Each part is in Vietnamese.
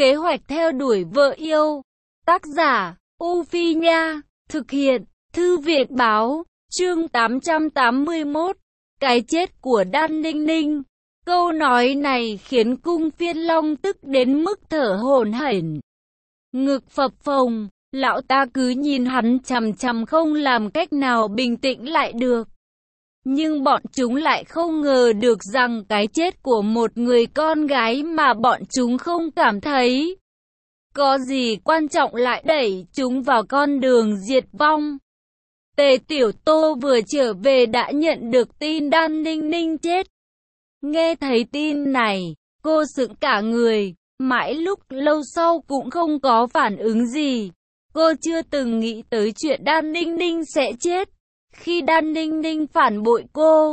Kế hoạch theo đuổi vợ yêu. Tác giả, U Phi Nha. Thực hiện, Thư viện Báo. Chương 881. Cái chết của Đan Ninh Ninh. Câu nói này khiến Cung Phiên Long tức đến mức thở hổn hển. Ngực phập phồng, lão ta cứ nhìn hắn chằm chằm không làm cách nào bình tĩnh lại được. Nhưng bọn chúng lại không ngờ được rằng cái chết của một người con gái mà bọn chúng không cảm thấy có gì quan trọng lại đẩy chúng vào con đường diệt vong. Tề Tiểu Tô vừa trở về đã nhận được tin Đan Ninh Ninh chết. Nghe thấy tin này, cô sững cả người, mãi lúc lâu sau cũng không có phản ứng gì. Cô chưa từng nghĩ tới chuyện Đan Ninh Ninh sẽ chết. Khi Đan Ninh Ninh phản bội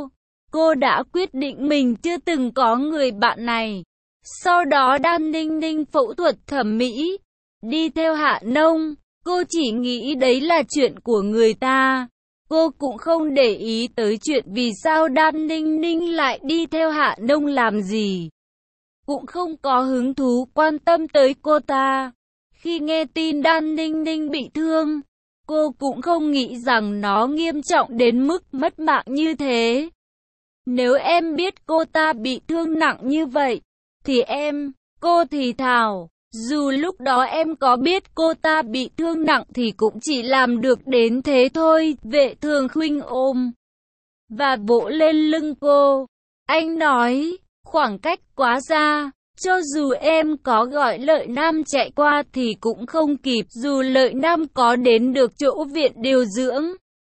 cô đã quyết định mình chưa từng có người bạn này. Sau đó Đan Ninh Ninh phẫu thuật thẩm mỹ, đi theo Hạ Nông, cô chỉ nghĩ đấy là chuyện của người ta. Cô cũng không để ý tới chuyện vì sao Đan Ninh Ninh lại đi theo Hạ Nông làm gì. Cũng không có hứng thú quan tâm tới cô ta. Khi nghe tin Đan Ninh Ninh bị thương, cô cũng không nghĩ rằng nó nghiêm trọng đến mức mất mạng như thế. Nếu em biết cô ta bị thương nặng như vậy, thì cô thì thào, dù lúc đó em có biết cô ta bị thương nặng thì cũng chỉ làm được đến thế thôi. Vệ Thường Khuynh ôm và vỗ lên lưng cô. Anh nói, khoảng cách quá xa, cho dù em có gọi Lợi Nam chạy qua thì cũng không kịp, dù Lợi Nam có đến được chỗ viện điều dưỡng.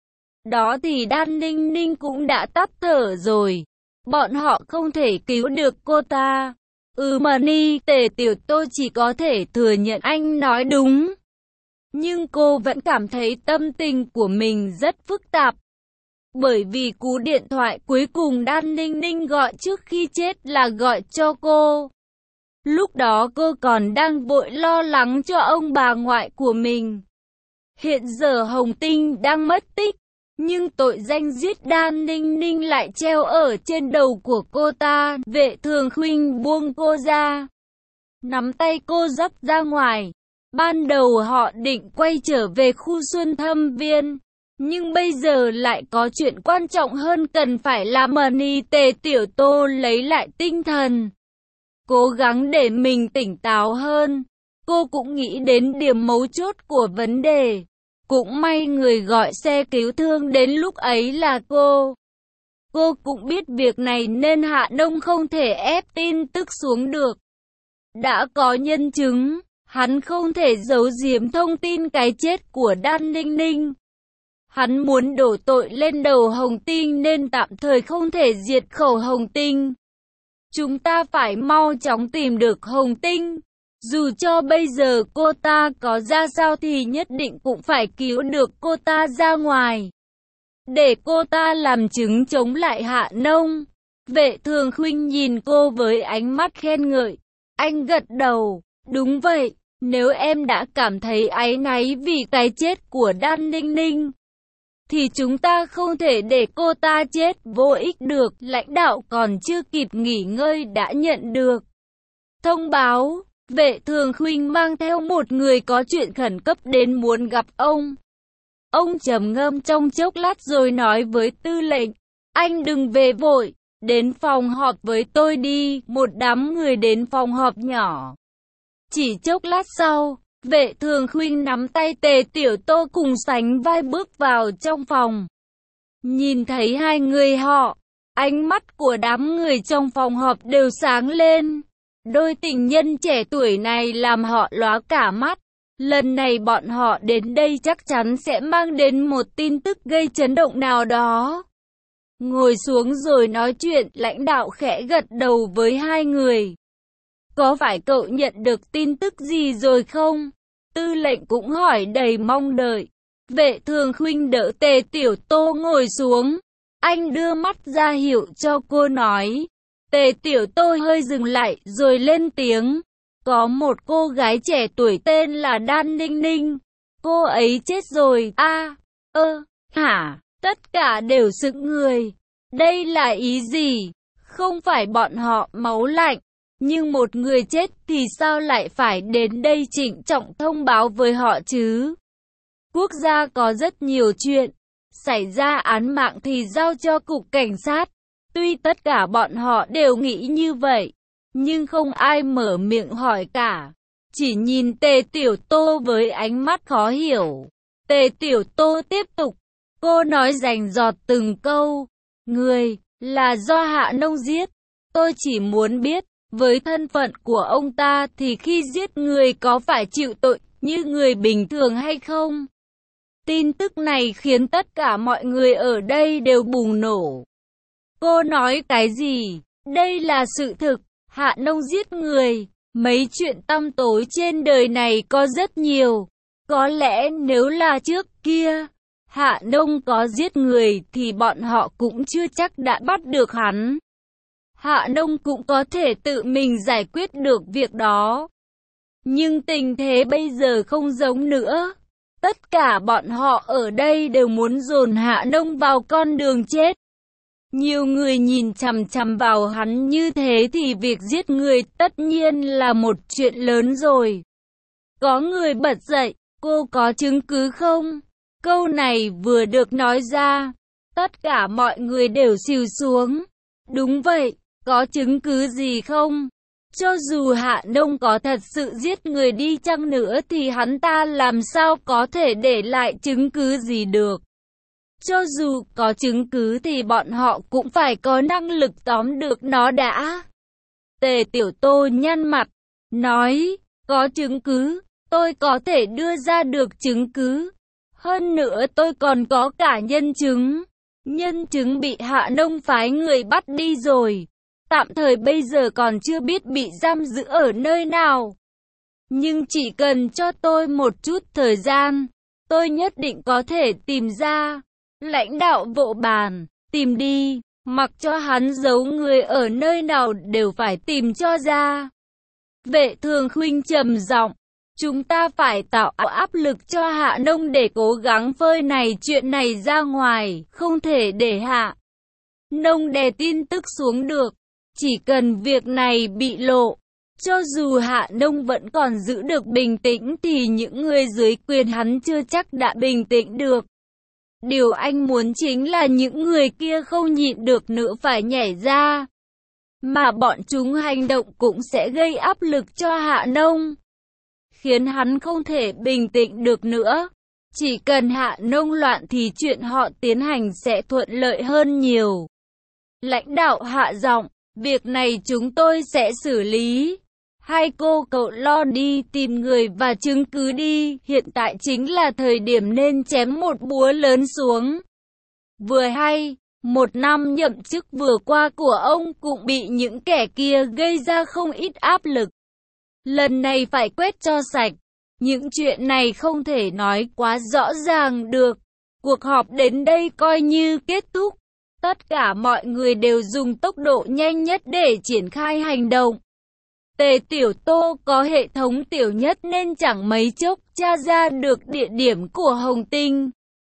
Đó thì Đan Ninh Ninh cũng đã tắt thở rồi. Bọn họ không thể cứu được cô ta. Mani, Tề Tiểu Tô chỉ có thể thừa nhận anh nói đúng. Nhưng cô vẫn cảm thấy tâm tình của mình rất phức tạp. Bởi vì cú điện thoại cuối cùng Đan Ninh Ninh gọi trước khi chết là gọi cho cô. Lúc đó cô còn đang vội lo lắng cho ông bà ngoại của mình. Hiện giờ Hồng Tinh đang mất tích, nhưng tội danh giết Đan Ninh Ninh lại treo ở trên đầu của cô ta. Vệ Thường Khuynh buông cô ra, nắm tay cô dắt ra ngoài. Ban đầu họ định quay trở về khu Xuân Thâm Viên, nhưng bây giờ lại có chuyện quan trọng hơn cần phải làm. Tề Tiểu Tô lấy lại tinh thần, cố gắng để mình tỉnh táo hơn. Cô cũng nghĩ đến điểm mấu chốt của vấn đề. Cũng may người gọi xe cứu thương đến lúc ấy là cô. Cô cũng biết việc này nên Hạ Nông không thể ép tin tức xuống được. Đã có nhân chứng, hắn không thể giấu giếm thông tin cái chết của Đan Ninh Ninh. Hắn muốn đổ tội lên đầu Hồng Tinh nên tạm thời không thể diệt khẩu Hồng Tinh. Chúng ta phải mau chóng tìm được Hồng Tinh. Dù cho bây giờ cô ta có ra sao thì nhất định cũng phải cứu được cô ta ra ngoài, để cô ta làm chứng chống lại Hạ Nông. Vệ Thường Khuynh nhìn cô với ánh mắt khen ngợi. Anh gật đầu, đúng vậy, nếu em đã cảm thấy áy náy vì cái chết của Đan Ninh Ninh, thì chúng ta không thể để cô ta chết vô ích được. Lãnh đạo còn chưa kịp nghỉ ngơi đã nhận được thông báo. Vệ Thường Khuynh mang theo một người có chuyện khẩn cấp đến muốn gặp ông. Ông trầm ngâm trong chốc lát rồi nói với tư lệnh, anh đừng về vội, đến phòng họp với tôi đi. Một đám người đến phòng họp nhỏ. Chỉ chốc lát sau, Vệ Thường Khuynh nắm tay Tề Tiểu Tô cùng sánh vai bước vào trong phòng. Nhìn thấy hai người họ, ánh mắt của đám người trong phòng họp đều sáng lên. Đôi tình nhân trẻ tuổi này làm họ lóa cả mắt. Lần này bọn họ đến đây chắc chắn sẽ mang đến một tin tức gây chấn động nào đó. Ngồi xuống rồi nói chuyện, lãnh đạo khẽ gật đầu với hai người. Có phải cậu nhận được tin tức gì rồi không? Tư lệnh cũng hỏi đầy mong đợi. Vệ Thường Khuynh đỡ Tề Tiểu Tô ngồi xuống. Anh đưa mắt ra hiệu cho cô nói. Tề Tiểu Tô hơi dừng lại rồi lên tiếng. Có một cô gái trẻ tuổi tên là Đan Ninh Ninh. Cô ấy chết rồi. Hả? Tất cả đều sững người. Đây là ý gì? Không phải bọn họ máu lạnh. Nhưng một người chết thì sao lại phải đến đây trịnh trọng thông báo với họ chứ? Quốc gia có rất nhiều chuyện, xảy ra án mạng thì giao cho cục cảnh sát. Tuy tất cả bọn họ đều nghĩ như vậy, nhưng không ai mở miệng hỏi cả. Chỉ nhìn Tề Tiểu Tô với ánh mắt khó hiểu. Tề Tiểu Tô tiếp tục. Cô nói rành rọt từng câu. Người, là do Hạ Nông giết. Tôi chỉ muốn biết, với thân phận của ông ta thì khi giết người có phải chịu tội như người bình thường hay không? Tin tức này khiến tất cả mọi người ở đây đều bùng nổ. Cô nói cái gì? Đây là sự thực. Hạ Nông giết người. Mấy chuyện tăm tối trên đời này có rất nhiều. Có lẽ nếu là trước kia, Hạ Nông có giết người thì bọn họ cũng chưa chắc đã bắt được hắn. Hạ Nông cũng có thể tự mình giải quyết được việc đó. Nhưng tình thế bây giờ không giống nữa. Tất cả bọn họ ở đây đều muốn dồn Hạ Nông vào con đường chết. Nhiều người nhìn chằm chằm vào hắn như thế thì việc giết người tất nhiên là một chuyện lớn rồi. Có người bật dậy, cô có chứng cứ không? Câu này vừa được nói ra, tất cả mọi người đều xìu xuống. Đúng vậy, có chứng cứ gì không? Cho dù Hạ Nông có thật sự giết người đi chăng nữa thì hắn ta làm sao có thể để lại chứng cứ gì được? Cho dù có chứng cứ thì bọn họ cũng phải có năng lực tóm được nó đã. Tề Tiểu Tô nhăn mặt, nói, có chứng cứ, tôi có thể đưa ra được chứng cứ. Hơn nữa tôi còn có cả nhân chứng. Nhân chứng bị Hạ Nông phái người bắt đi rồi. Tạm thời bây giờ còn chưa biết bị giam giữ ở nơi nào. Nhưng chỉ cần cho tôi một chút thời gian, tôi nhất định có thể tìm ra. Lãnh đạo vỗ bàn, tìm đi, mặc cho hắn giấu người ở nơi nào đều phải tìm cho ra. Vệ Thường Khuynh trầm giọng, chúng ta phải tạo áp lực cho Hạ Nông để cố gắng phơi này chuyện này ra ngoài, không thể để Hạ Nông đè tin tức xuống được. Chỉ cần việc này bị lộ, cho dù Hạ Nông vẫn còn giữ được bình tĩnh thì những người dưới quyền hắn chưa chắc đã bình tĩnh được. Điều anh muốn chính là những người kia không nhịn được nữa phải nhảy ra. Mà bọn chúng hành động cũng sẽ gây áp lực cho Hạ Nông, khiến hắn không thể bình tĩnh được nữa. Chỉ cần Hạ Nông loạn thì chuyện họ tiến hành sẽ thuận lợi hơn nhiều. Lãnh đạo hạ giọng, việc này chúng tôi sẽ xử lý. Hai cậu lo đi tìm người và chứng cứ đi, hiện tại chính là thời điểm nên chém một búa lớn xuống. Vừa hay, một năm nhậm chức vừa qua của ông cũng bị những kẻ kia gây ra không ít áp lực. Lần này phải quét cho sạch, những chuyện này không thể nói quá rõ ràng được. Cuộc họp đến đây coi như kết thúc. Tất cả mọi người đều dùng tốc độ nhanh nhất để triển khai hành động. Tề Tiểu Tô có hệ thống tiểu nhất nên chẳng mấy chốc tra ra được địa điểm của Hồng Tinh.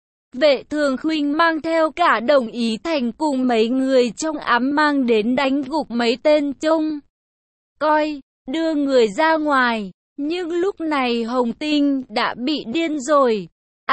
Vệ Thường Khuynh mang theo cả Đồng Ý Thành cùng mấy người trong ám mang đến đánh gục mấy tên trông coi, đưa người ra ngoài. Nhưng lúc này Hồng Tinh đã bị điên rồi.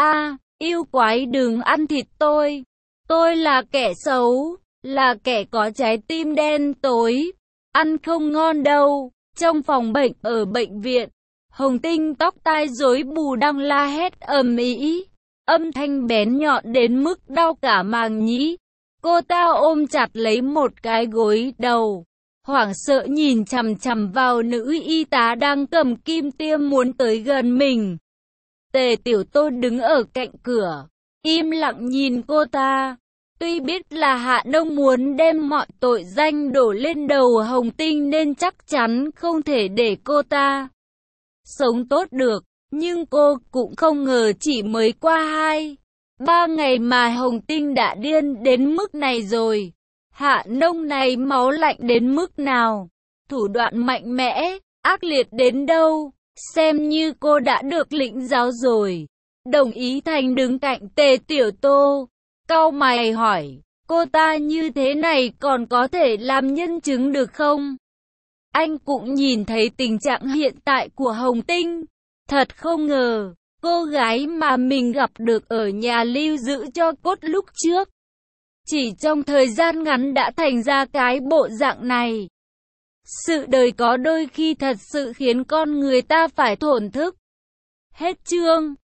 Yêu quái đừng ăn thịt tôi. Tôi là kẻ xấu, là kẻ có trái tim đen tối. Ăn không ngon đâu. Trong phòng bệnh ở bệnh viện, Hồng Tinh tóc tai rối bù đang la hét ầm ĩ, âm thanh bén nhọn đến mức đau cả màng nhĩ. Cô ta ôm chặt lấy một cái gối đầu, hoảng sợ nhìn chằm chằm vào nữ y tá đang cầm kim tiêm muốn tới gần mình. Tề Tiểu Tô đứng ở cạnh cửa, im lặng nhìn cô ta. Tuy biết là Hạ Nông muốn đem mọi tội danh đổ lên đầu Hồng Tinh nên chắc chắn không thể để cô ta sống tốt được, nhưng cô cũng không ngờ chỉ mới qua 2-3 ngày mà Hồng Tinh đã điên đến mức này rồi. Hạ Nông này máu lạnh đến mức nào, thủ đoạn mạnh mẽ, ác liệt đến đâu, xem như cô đã được lĩnh giáo rồi. Đồng Ý Thành đứng cạnh Tề Tiểu Tô, cau mày hỏi, cô ta như thế này còn có thể làm nhân chứng được không? Anh cũng nhìn thấy tình trạng hiện tại của Hồng Tinh. Thật không ngờ, cô gái mà mình gặp được ở nhà lưu giữ cho cốt lúc trước, chỉ trong thời gian ngắn đã thành ra cái bộ dạng này. Sự đời có đôi khi thật sự khiến con người ta phải thổn thức. Hết chương.